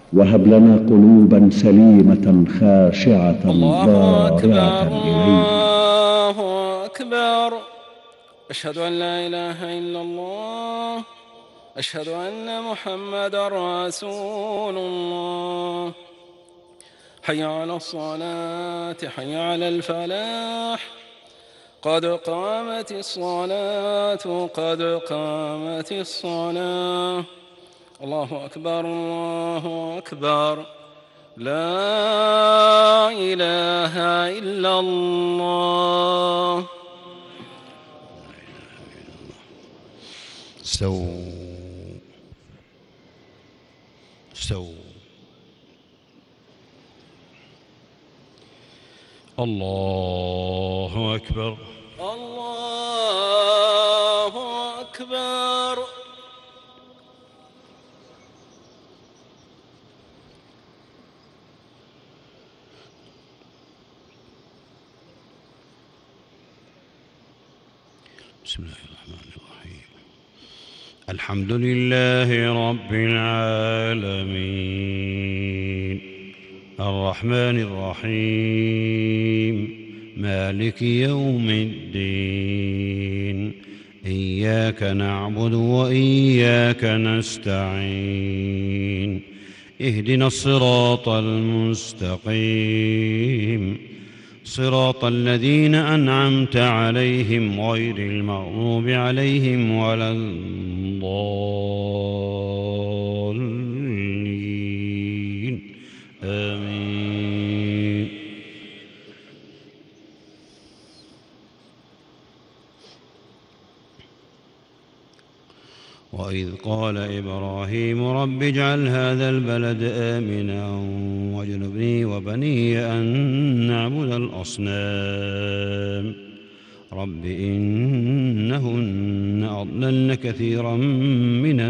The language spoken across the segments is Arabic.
وهب لنا قلوبا سليمة خاشعة الله ضارعة أكبر إليك. الله أكبر. أشهد أن لا إله إلا الله. أشهد أن محمدا رسول الله. حي على الصلاة حي على الفلاح. قد قامت الصلاة قد قامت الصلاة. الله أكبر الله أكبر. لا إله إلا الله. استووا. الله أكبر الله أكبر. بسم الله الرحمن الرحيم. الحمد لله رب العالمين الرحمن الرحيم مالك يوم الدين إياك نعبد وإياك نستعين اهدنا الصراط المستقيم صراط الذين أنعمت عليهم غير المغضوب عليهم ولا الضالين آمين. وإذ قال إبراهيم رب اجعل هذا البلد آمنا واجنبني وبني أن نعبد الأصنام رب إنهن أضللن كثيرا من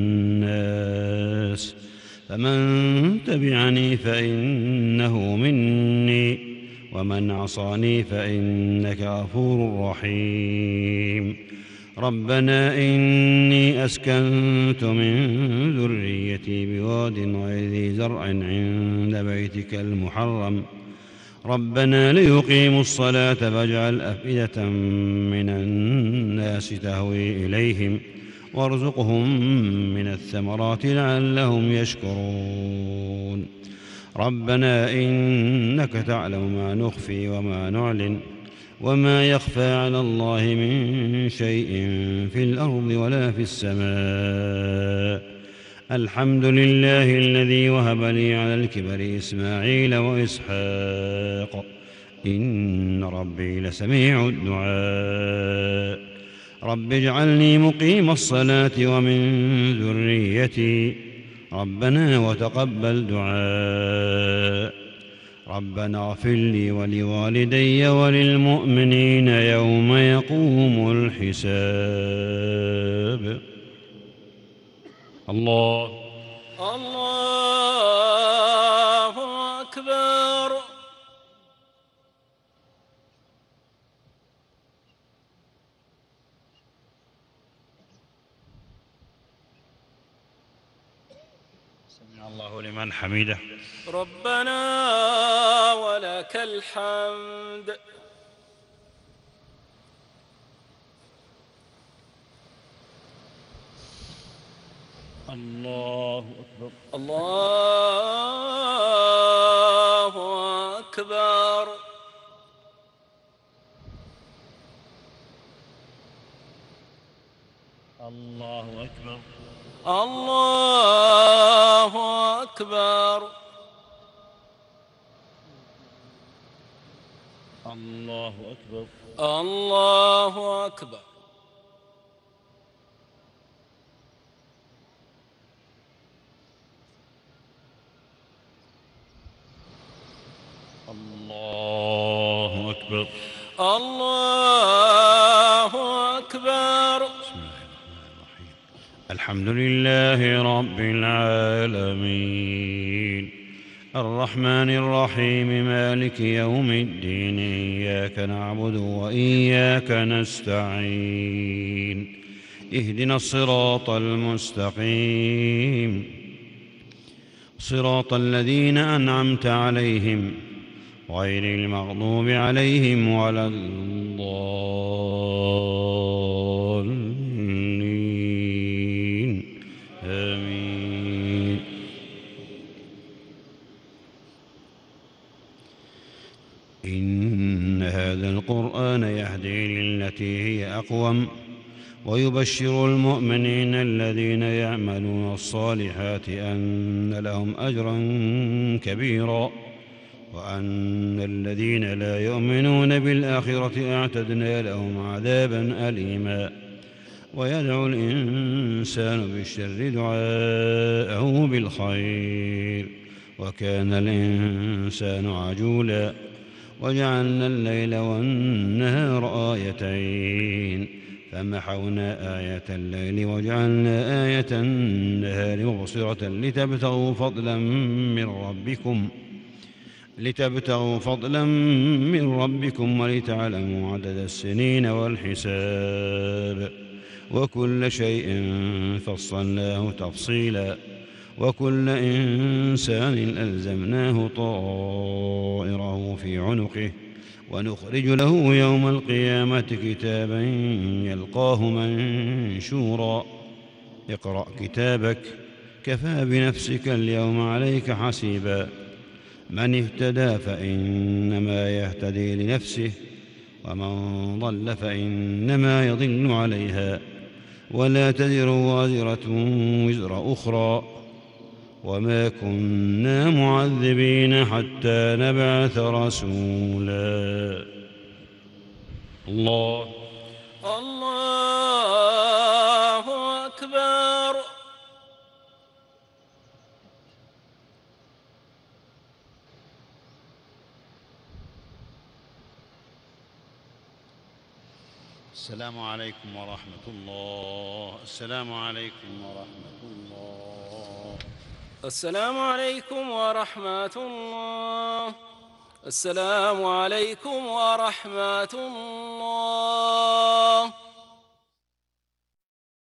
الناس فمن تبعني فإنه مني ومن عصاني فإنك غفور رحيم. ربنا إني أسكنت من ذريتي بواد غير ذي زرع عند بيتك المحرم ربنا ليقيموا الصلاة فاجعل أفئدة من الناس تهوي إليهم وارزقهم من الثمرات لعلهم يشكرون. ربنا إنك تعلم ما نخفي وما نعلن وما يخفى على الله من شيء في الأرض ولا في السماء. الحمد لله الذي وهب لي على الكبر إسماعيل وإسحاق إن ربي لسميع الدعاء. رب اجعلني مقيم الصلاة ومن ذريتي ربنا وتقبل دعاء. ربنا اغفر لي ولوالدي وللمؤمنين يوم يقوم الحساب. الله أكبر. سمع الله لمن حمده. ربنا ولك الحمد. الله أكبر الله أكبر. الله أكبر الله أكبر. الله أكبر الله أكبر. الله أكبر الله أكبر. بسم الله الرحمن الرحيم. الحمد لله رب العالمين الرحمن الرحيم مالك يوم الدين إياك نعبد وإياك نستعين اهدنا الصراط المستقيم صراط الذين أنعمت عليهم غير المغضوب عليهم ولا الضالين آمين. إن هذا القرآن يهدي للتي هي أقوم ويبشر المؤمنين الذين يعملون الصالحات أن لهم أجرا كبيرا وأن الذين لا يؤمنون بالآخرة أعتدنا لهم عذابا أليما. ويدعو الإنسان بالشر دعاءه بالخير وكان الإنسان عجولا. وجعلنا الليل والنهار آيتين فمحونا آية الليل وجعلنا آية النهار مبصرة لتبتغوا فضلا من ربكم ولتعلموا عدد السنين والحساب وكل شيء فصلناه تفصيلا. وكل إنسان ألزمناه طائره في عنقه ونخرج له يوم القيامة كتابا يلقاه منشورا. اقرأ كتابك كفى بنفسك اليوم عليك حسيبا. من اهتدى فإنما يهتدي لنفسه ومن ضل فإنما يضل عليها ولا تزر وازرة وزر أخرى وما كنا معذبين حتى نبعث رسولا. الله أكبر. السلام عليكم ورحمة الله. السلام عليكم ورحمة الله. السلام عليكم ورحمة الله. السلام عليكم ورحمة الله.